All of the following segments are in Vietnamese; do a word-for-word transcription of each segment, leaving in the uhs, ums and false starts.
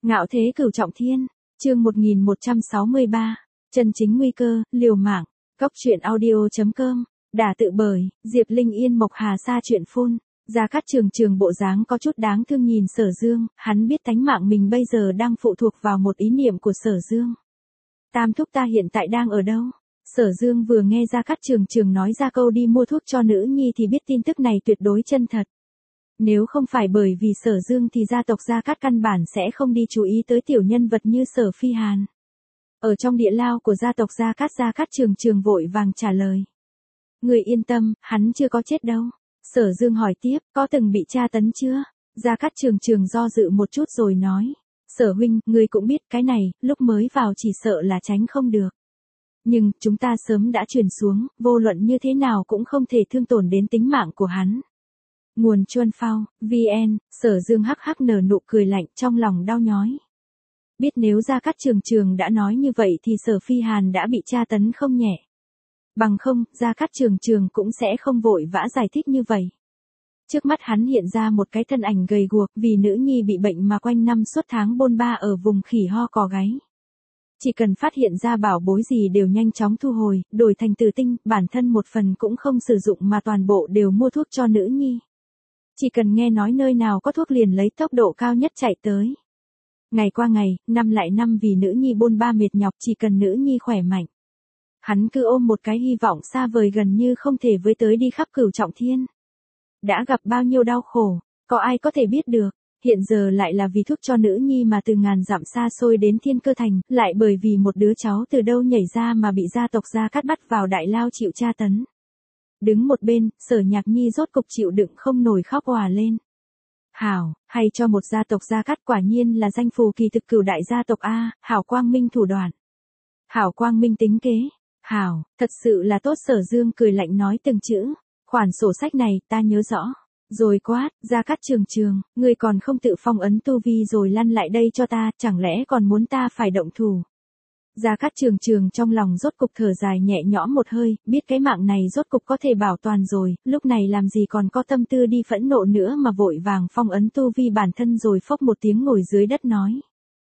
Ngạo thế cửu trọng thiên, chương một nghìn một trăm sáu mươi ba, chân chính nguy cơ, liều mạng, Cốc truyện audio chấm com, đả tự bởi, Diệp Linh Yên Mộc Hà Sa chuyện phun, Gia Cát Trường Trường bộ dáng có chút đáng thương nhìn Sở Dương, hắn biết tánh mạng mình bây giờ đang phụ thuộc vào một ý niệm của Sở Dương. Tam thúc ta hiện tại đang ở đâu? Sở Dương vừa nghe Gia Cát Trường Trường nói ra câu đi mua thuốc cho nữ nhi thì biết tin tức này tuyệt đối chân thật. Nếu không phải bởi vì Sở Dương thì gia tộc Gia Cát căn bản sẽ không đi chú ý tới tiểu nhân vật như Sở Phi Hàn. Ở trong địa lao của gia tộc Gia Cát, Gia Cát Trường Trường vội vàng trả lời. Người yên tâm, hắn chưa có chết đâu. Sở Dương hỏi tiếp, có từng bị tra tấn chưa? Gia Cát Trường Trường do dự một chút rồi nói. Sở huynh, ngươi cũng biết cái này, lúc mới vào chỉ sợ là tránh không được. Nhưng, chúng ta sớm đã truyền xuống, vô luận như thế nào cũng không thể thương tổn đến tính mạng của hắn. Nguồn Chuân Phao, vê en, Sở Dương hắc hắc nở nụ cười lạnh trong lòng đau nhói. Biết nếu Gia Cát Trường Trường đã nói như vậy thì Sở Phi Hàn đã bị tra tấn không nhẹ. Bằng không, Gia Cát Trường Trường cũng sẽ không vội vã giải thích như vậy. Trước mắt hắn hiện ra một cái thân ảnh gầy guộc vì nữ nhi bị bệnh mà quanh năm suốt tháng bôn ba ở vùng khỉ ho cò gáy. Chỉ cần phát hiện ra bảo bối gì đều nhanh chóng thu hồi, đổi thành tử tinh, bản thân một phần cũng không sử dụng mà toàn bộ đều mua thuốc cho nữ nhi. Chỉ cần nghe nói nơi nào có thuốc liền lấy tốc độ cao nhất chạy tới. Ngày qua ngày, năm lại năm vì nữ nhi bôn ba mệt nhọc, chỉ cần nữ nhi khỏe mạnh. Hắn cứ ôm một cái hy vọng xa vời gần như không thể với tới đi khắp cửu trọng thiên. Đã gặp bao nhiêu đau khổ, có ai có thể biết được, hiện giờ lại là vì thuốc cho nữ nhi mà từ ngàn dặm xa xôi đến Thiên Cơ Thành, lại bởi vì một đứa cháu từ đâu nhảy ra mà bị gia tộc Gia Cát bắt vào đại lao chịu tra tấn. Đứng một bên, Sở Nhạc Nhi rốt cục chịu đựng không nổi khóc òa lên. Hảo, hay cho một gia tộc Gia Cát quả nhiên là danh phù kỳ thực cửu đại gia tộc A, hảo quang minh thủ đoạn. Hảo quang minh tính kế, hảo, thật sự là tốt. Sở Dương cười lạnh nói từng chữ, khoản sổ sách này ta nhớ rõ. Rồi quát, Gia Cát Trường Trường, ngươi còn không tự phong ấn tu vi rồi lăn lại đây cho ta, chẳng lẽ còn muốn ta phải động thủ. Gia Cát Trường Trường trong lòng rốt cục thở dài nhẹ nhõm một hơi, biết cái mạng này rốt cục có thể bảo toàn rồi, lúc này làm gì còn có tâm tư đi phẫn nộ nữa mà vội vàng phong ấn tu vi bản thân rồi phốc một tiếng ngồi dưới đất nói.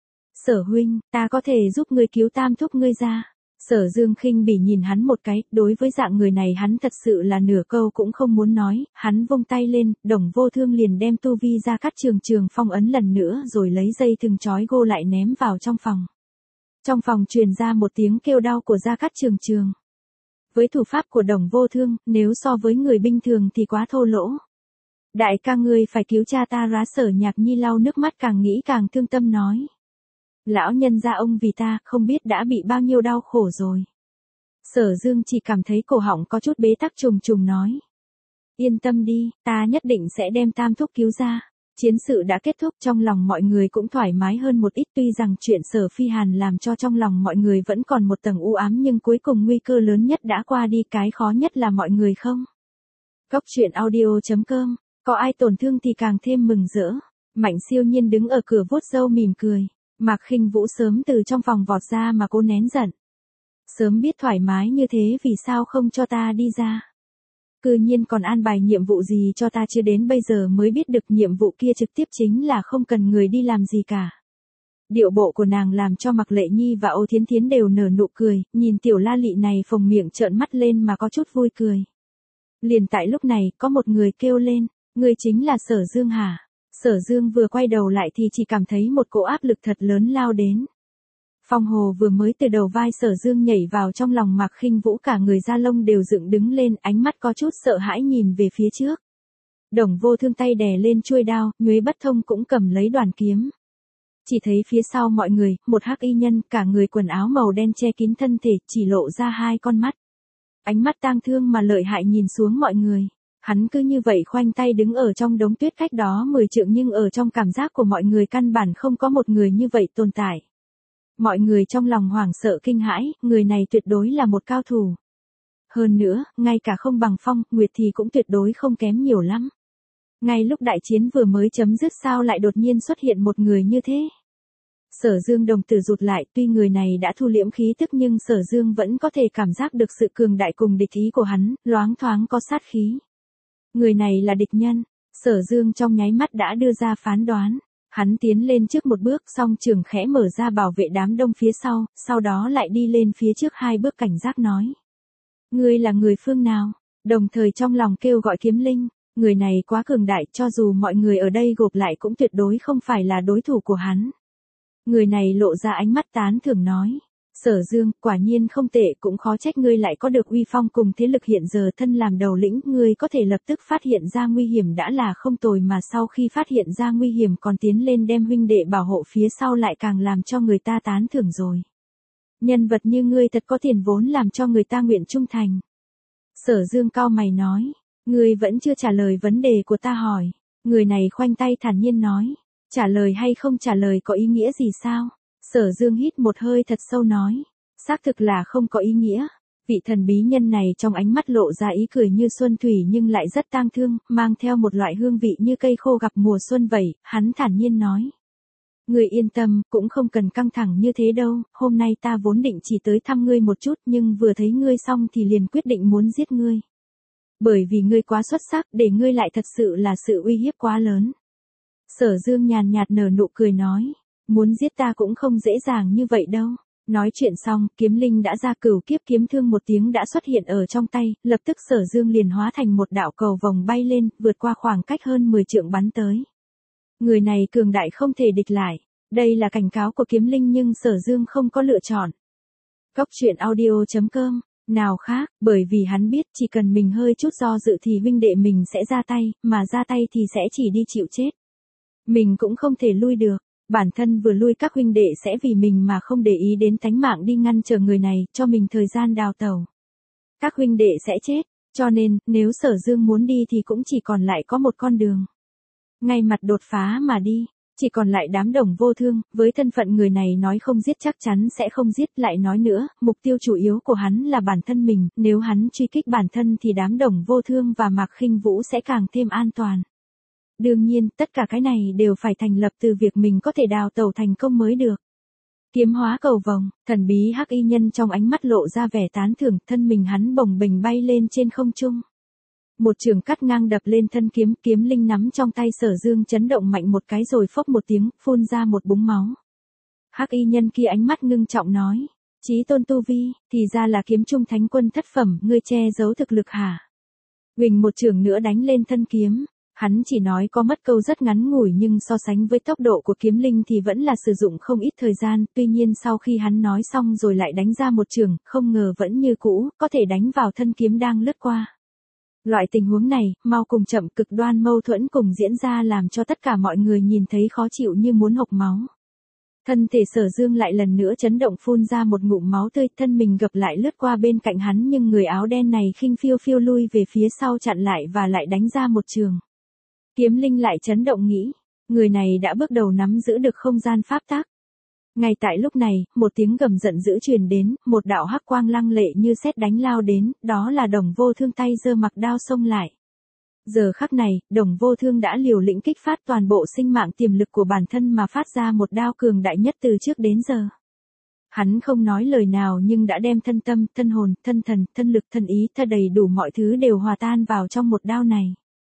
Sở huynh, ta có thể giúp ngươi cứu tam thúc ngươi ra. Sở Dương khinh bỉ nhìn hắn một cái, đối với dạng người này hắn thật sự là nửa câu cũng không muốn nói, hắn vung tay lên, Đồng Vô Thương liền đem tu vi Gia Cát Trường Trường phong ấn lần nữa rồi lấy dây thừng trói gô lại ném vào trong phòng. Trong phòng truyền ra một tiếng kêu đau của Gia Cát Trường Trường. Với thủ pháp của Đồng Vô Thương, nếu so với người bình thường thì quá thô lỗ. Đại ca ngươi phải cứu cha ta ra. Sở Nhạc Nhi lau nước mắt càng nghĩ càng thương tâm nói. Lão nhân gia ông vì ta không biết đã bị bao nhiêu đau khổ rồi. Sở Dương chỉ cảm thấy cổ họng có chút bế tắc trùng trùng nói. Yên tâm đi, ta nhất định sẽ đem tam thúc cứu ra. Chiến sự đã kết thúc, trong lòng mọi người cũng thoải mái hơn một ít, tuy rằng chuyện Sở Phi Hàn làm cho trong lòng mọi người vẫn còn một tầng u ám nhưng cuối cùng nguy cơ lớn nhất đã qua đi, cái khó nhất là mọi người không. Cốc truyện audio chấm com, có ai tổn thương thì càng thêm mừng rỡ. Mạnh Siêu Nhiên đứng ở cửa vuốt râu mỉm cười. Mạc Khinh Vũ sớm từ trong phòng vọt ra mà cô nén giận. Sớm biết thoải mái như thế vì sao không cho ta đi ra. Cư nhiên còn an bài nhiệm vụ gì cho ta, chưa đến bây giờ mới biết được nhiệm vụ kia trực tiếp chính là không cần người đi làm gì cả. Điệu bộ của nàng làm cho Mạc Lệ Nhi và Ô Thiến Thiến đều nở nụ cười, nhìn tiểu la lị này phồng miệng trợn mắt lên mà có chút vui cười. Liền tại lúc này, có một người kêu lên, người chính là Sở Dương hả? Sở Dương vừa quay đầu lại thì chỉ cảm thấy một cỗ áp lực thật lớn lao đến. Phong Hồ vừa mới từ đầu vai Sở Dương nhảy vào trong lòng Mạc Khinh Vũ, cả người da lông đều dựng đứng lên, ánh mắt có chút sợ hãi nhìn về phía trước. Đồng Vô Thương tay đè lên chuôi đao, Nhuế Bất Thông cũng cầm lấy đoàn kiếm. Chỉ thấy phía sau mọi người, một hắc y nhân, cả người quần áo màu đen che kín thân thể, chỉ lộ ra hai con mắt. Ánh mắt tang thương mà lợi hại nhìn xuống mọi người. Hắn cứ như vậy khoanh tay đứng ở trong đống tuyết cách đó mười trượng, nhưng ở trong cảm giác của mọi người căn bản không có một người như vậy tồn tại. Mọi người trong lòng hoảng sợ kinh hãi, người này tuyệt đối là một cao thủ. Hơn nữa, ngay cả không bằng Phong, Nguyệt thì cũng tuyệt đối không kém nhiều lắm. Ngay lúc đại chiến vừa mới chấm dứt sao lại đột nhiên xuất hiện một người như thế. Sở Dương đồng tử rụt lại, tuy người này đã thu liễm khí tức nhưng Sở Dương vẫn có thể cảm giác được sự cường đại cùng địch ý của hắn, loáng thoáng có sát khí. Người này là địch nhân. Sở Dương trong nháy mắt đã đưa ra phán đoán. Hắn tiến lên trước một bước, song trường khẽ mở ra bảo vệ đám đông phía sau, sau đó lại đi lên phía trước hai bước cảnh giác nói. Ngươi là người phương nào? Đồng thời trong lòng kêu gọi Kiếm Linh, người này quá cường đại, cho dù mọi người ở đây gộp lại cũng tuyệt đối không phải là đối thủ của hắn. Người này lộ ra ánh mắt tán thưởng nói. Sở Dương, quả nhiên không tệ, cũng khó trách ngươi lại có được uy phong cùng thế lực hiện giờ thân làm đầu lĩnh, ngươi có thể lập tức phát hiện ra nguy hiểm đã là không tồi mà sau khi phát hiện ra nguy hiểm còn tiến lên đem huynh đệ bảo hộ phía sau lại càng làm cho người ta tán thưởng rồi. Nhân vật như ngươi thật có tiền vốn làm cho người ta nguyện trung thành. Sở Dương cau mày nói, ngươi vẫn chưa trả lời vấn đề của ta hỏi. Người này khoanh tay thản nhiên nói, trả lời hay không trả lời có ý nghĩa gì sao? Sở Dương hít một hơi thật sâu nói, xác thực là không có ý nghĩa. Vị thần bí nhân này trong ánh mắt lộ ra ý cười như xuân thủy nhưng lại rất tang thương, mang theo một loại hương vị như cây khô gặp mùa xuân vậy, hắn thản nhiên nói. Ngươi yên tâm, cũng không cần căng thẳng như thế đâu, hôm nay ta vốn định chỉ tới thăm ngươi một chút nhưng vừa thấy ngươi xong thì liền quyết định muốn giết ngươi. Bởi vì ngươi quá xuất sắc, để ngươi lại thật sự là sự uy hiếp quá lớn. Sở Dương nhàn nhạt nở nụ cười nói. Muốn giết ta cũng không dễ dàng như vậy đâu. Nói chuyện xong, Kiếm Linh đã ra cửu kiếp kiếm thương một tiếng đã xuất hiện ở trong tay, lập tức Sở Dương liền hóa thành một đạo cầu vòng bay lên, vượt qua khoảng cách hơn mười trượng bắn tới. Người này cường đại không thể địch lại. Đây là cảnh cáo của Kiếm Linh nhưng Sở Dương không có lựa chọn. Cốc truyện audio chấm com, nào khác, bởi vì hắn biết chỉ cần mình hơi chút do dự thì huynh đệ mình sẽ ra tay, mà ra tay thì sẽ chỉ đi chịu chết. Mình cũng không thể lui được. Bản thân vừa lui các huynh đệ sẽ vì mình mà không để ý đến tánh mạng đi ngăn chờ người này, cho mình thời gian đào tẩu. Các huynh đệ sẽ chết, cho nên, nếu Sở Dương muốn đi thì cũng chỉ còn lại có một con đường. Ngay mặt đột phá mà đi, chỉ còn lại đám Đồng Vô Thương, với thân phận người này nói không giết chắc chắn sẽ không giết, lại nói nữa, mục tiêu chủ yếu của hắn là bản thân mình, nếu hắn truy kích bản thân thì đám Đồng Vô Thương và Mạc Khinh Vũ sẽ càng thêm an toàn. Đương nhiên, tất cả cái này đều phải thành lập từ việc mình có thể đào tẩu thành công mới được. Kiếm hóa cầu vồng, thần bí hắc y nhân trong ánh mắt lộ ra vẻ tán thưởng, thân mình hắn bồng bềnh bay lên trên không trung. Một trường cắt ngang đập lên thân kiếm, Kiếm Linh nắm trong tay Sở Dương chấn động mạnh một cái rồi phốc một tiếng, phun ra một búng máu. Hắc y nhân kia ánh mắt ngưng trọng nói, chí tôn tu vi, thì ra là kiếm trung thánh quân thất phẩm, ngươi che giấu thực lực hả? Huỳnh một trường nữa đánh lên thân kiếm. Hắn chỉ nói có mất câu rất ngắn ngủi nhưng so sánh với tốc độ của Kiếm Linh thì vẫn là sử dụng không ít thời gian, tuy nhiên sau khi hắn nói xong rồi lại đánh ra một trường, không ngờ vẫn như cũ, có thể đánh vào thân kiếm đang lướt qua. Loại tình huống này, mau cùng chậm cực đoan mâu thuẫn cùng diễn ra làm cho tất cả mọi người nhìn thấy khó chịu như muốn hộc máu. Thân thể Sở Dương lại lần nữa chấn động phun ra một ngụm máu tươi, thân mình gập lại lướt qua bên cạnh hắn nhưng người áo đen này khinh phiêu phiêu lui về phía sau chặn lại và lại đánh ra một trường. Kiếm Linh lại chấn động nghĩ, người này đã bước đầu nắm giữ được không gian pháp tắc. Ngay tại lúc này, một tiếng gầm giận dữ truyền đến, một đạo hắc quang lăng lệ như sét đánh lao đến, đó là Đồng Vô Thương tay giơ mặc đao xông lại. Giờ khắc này, Đồng Vô Thương đã liều lĩnh kích phát toàn bộ sinh mạng tiềm lực của bản thân mà phát ra một đao cường đại nhất từ trước đến giờ. Hắn không nói lời nào nhưng đã đem thân tâm, thân hồn, thân thần, thân lực, thân ý, thân đầy đủ mọi thứ đều hòa tan vào trong một đao này.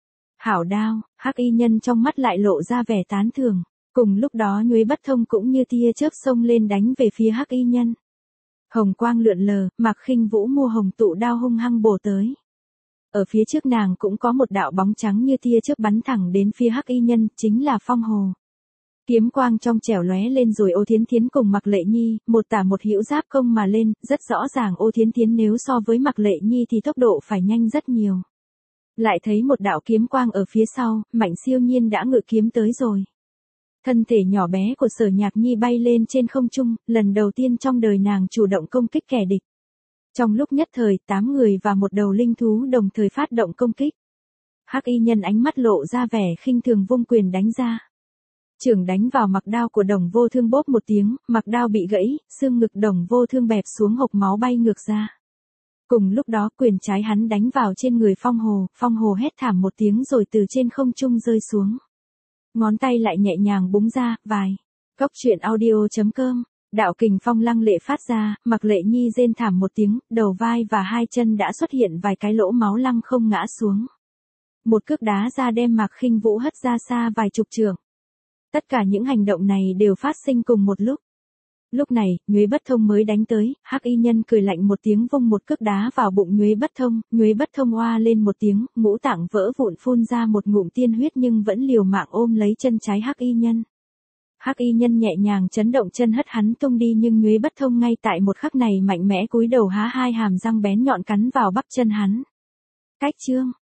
Hảo đao, hắc y nhân trong mắt lại lộ ra vẻ tán thưởng, cùng lúc đó Nhuế Bất Thông cũng như tia chớp xông lên đánh về phía hắc y nhân. Hồng quang lượn lờ, Mạc Khinh Vũ mua hồng tụ đao hung hăng bổ tới. Ở phía trước nàng cũng có một đạo bóng trắng như tia chớp bắn thẳng đến phía hắc y nhân, chính là Phong Hồ. Kiếm quang trong trẻo lóe lên rồi Ô Thiến Thiến cùng Mạc Lệ Nhi, một tả một hữu giáp công mà lên, rất rõ ràng Ô Thiến Thiến nếu so với Mạc Lệ Nhi thì tốc độ phải nhanh rất nhiều. Lại thấy một đạo kiếm quang ở phía sau, Mạnh Siêu Nhiên đã ngự kiếm tới rồi. Thân thể nhỏ bé của Sở Nhạc Nhi bay lên trên không trung, lần đầu tiên trong đời nàng chủ động công kích kẻ địch. Trong lúc nhất thời, tám người và một đầu linh thú đồng thời phát động công kích. Hắc y nhân ánh mắt lộ ra vẻ khinh thường vung quyền đánh ra. Trường đánh vào mặc đao của Đồng Vô Thương bốp một tiếng, mặc đao bị gãy, xương ngực Đồng Vô Thương bẹp xuống hộc máu bay ngược ra. Cùng lúc đó quyền trái hắn đánh vào trên người Phong Hồ, Phong Hồ hét thảm một tiếng rồi từ trên không trung rơi xuống. Ngón tay lại nhẹ nhàng búng ra, vài. Cốc truyện audio chấm com, đạo kình phong lăng lệ phát ra, Mạc Lệ Nhi rên thảm một tiếng, đầu vai và hai chân đã xuất hiện vài cái lỗ máu lăng không ngã xuống. Một cước đá ra đem Mạc Khinh Vũ hất ra xa vài chục trượng. Tất cả những hành động này đều phát sinh cùng một lúc. Lúc này, Nhuế Bất Thông mới đánh tới, Hắc Y Nhân cười lạnh một tiếng vung một cước đá vào bụng Nhuế Bất Thông, Nhuế Bất Thông oa lên một tiếng, ngũ tạng vỡ vụn phun ra một ngụm tiên huyết nhưng vẫn liều mạng ôm lấy chân trái Hắc Y Nhân. Hắc Y Nhân nhẹ nhàng chấn động chân hất hắn tung đi nhưng Nhuế Bất Thông ngay tại một khắc này mạnh mẽ cúi đầu há hai hàm răng bén nhọn cắn vào bắp chân hắn. Cách chương